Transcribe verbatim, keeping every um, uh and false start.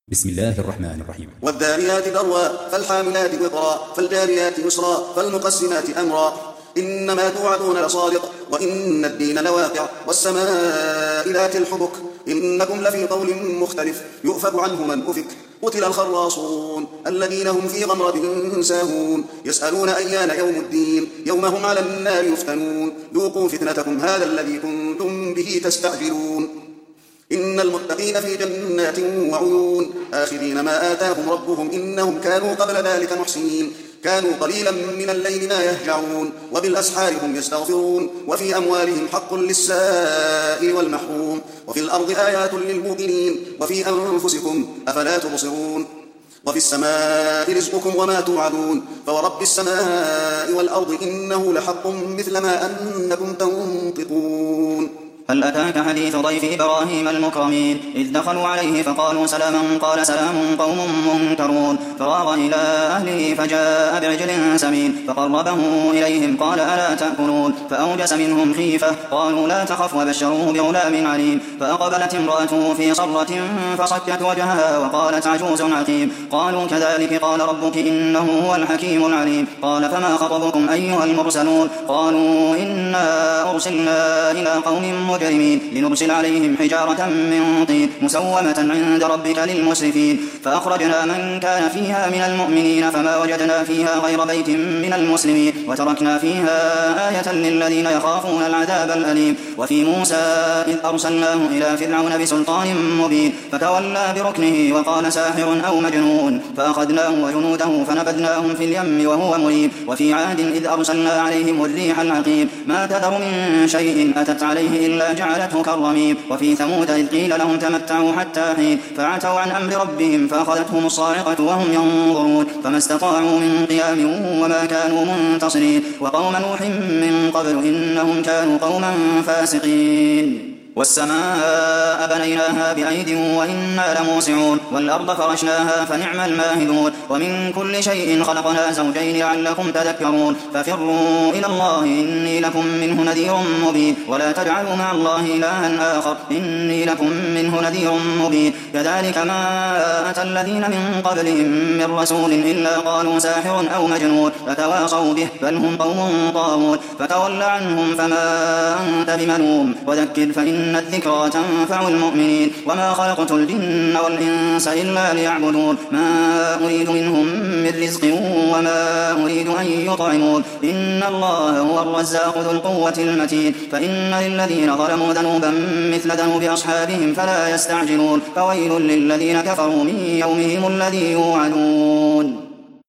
بسم الله الرحمن الرحيم. والذاريات ذروا فالحاملات وقرا فالجاريات يسرا فالمقسمات أمرا إنما توعدون لصادق وإن الدين لواقع والسماء ذات الحبك إنكم لفي قول مختلف يؤفك عنه من أفك قتل الخراصون الذين هم في غمرة ساهون يسألون أيان يوم الدين يوم هم على النار يفتنون ذوقوا فتنتكم هذا الذي كنتم به تستعجلون إن المتقين في جنات وعيون آخذين ما آتاهم ربهم إنهم كانوا قبل ذلك محسنين كانوا قليلا من الليل ما يهجعون وبالأسحار هم يستغفرون وفي أموالهم حق للسائل والمحروم وفي الأرض آيات للموقنين وفي أنفسكم أفلا تبصرون وفي السماء رزقكم وما توعدون فورب السماء والأرض إنه لحق مثل ما أنكم تنطقون. هل أتاك حديث ضيف إبراهيم المكرمين إذ دخلوا عليه فقالوا سلاما قال سلام قوم منكرون فراغ إلى أهله فجاء بعجل سمين فقربه إليهم قال ألا تأكلون فأوجس منهم خيفة قالوا لا تخف وبشروه بغلام عليم فأقبلت امرأته في صرة فصكت وجهها وقالت عجوز عقيم قالوا كذلك قال ربك إنه هو الحكيم العليم قال فما خطبكم أيها المرسلون قالوا إنا أرسلنا إلى قوم مجرمين لنرسل عليهم حجارة من طين مسومة عند ربك للمسرفين فأخرجنا من كان فيها من المؤمنين فما وجدنا فيها غير بيت من المسلمين وتركنا فيها آية للذين يخافون العذاب الأليم وفي موسى إذ أرسلناه إلى فرعون بسلطان مبين فتولى بركنه وقال ساحر أو مجنون فأخذناه وجنوده فنبذناهم في اليم وهو مليم وفي عاد إذ أرسلنا عليهم الريح العقيم ما تذر من شيء أتت عليه إلا جعلته كالرميم وفي ثمود إذ قيل لهم تمتعوا حتى حين فعتوا عن أمر ربهم فأخذتهم الصاعقة وهم ينظرون فما استطاعوا من قيام وما كانوا منتصرين وقوم نوح من قبل إنهم كانوا قوما فاسقين والسماء بنيناها بأيد وإنا لموسعون والأرض فرشناها فنعم الماهدون ومن كل شيء خلقنا زوجين لعلكم تذكرون ففروا إلى الله إني لكم منه نذير مبين ولا تجعلوا مع الله إلها آخر إني لكم منه نذير مبين كذلك ما أتى الذين من قبلهم من رسول إلا قالوا ساحر أو مجنون فتواصوا به بل هم قوم طاغون فتول عنهم فما أنت بملوم وذكر فإن إن الذكرى تنفع المؤمنين وما خلقت الجن والإنس إلا ليعبدون ما أريد منهم من رزق وما أريد أن يطعمون إن الله هو الرزاق ذو القوة المتين فإن للذين ظلموا ذنوبا مثل ذنوب أصحابهم فلا يستعجلون فويل للذين كفروا من يومهم الذي يوعدون.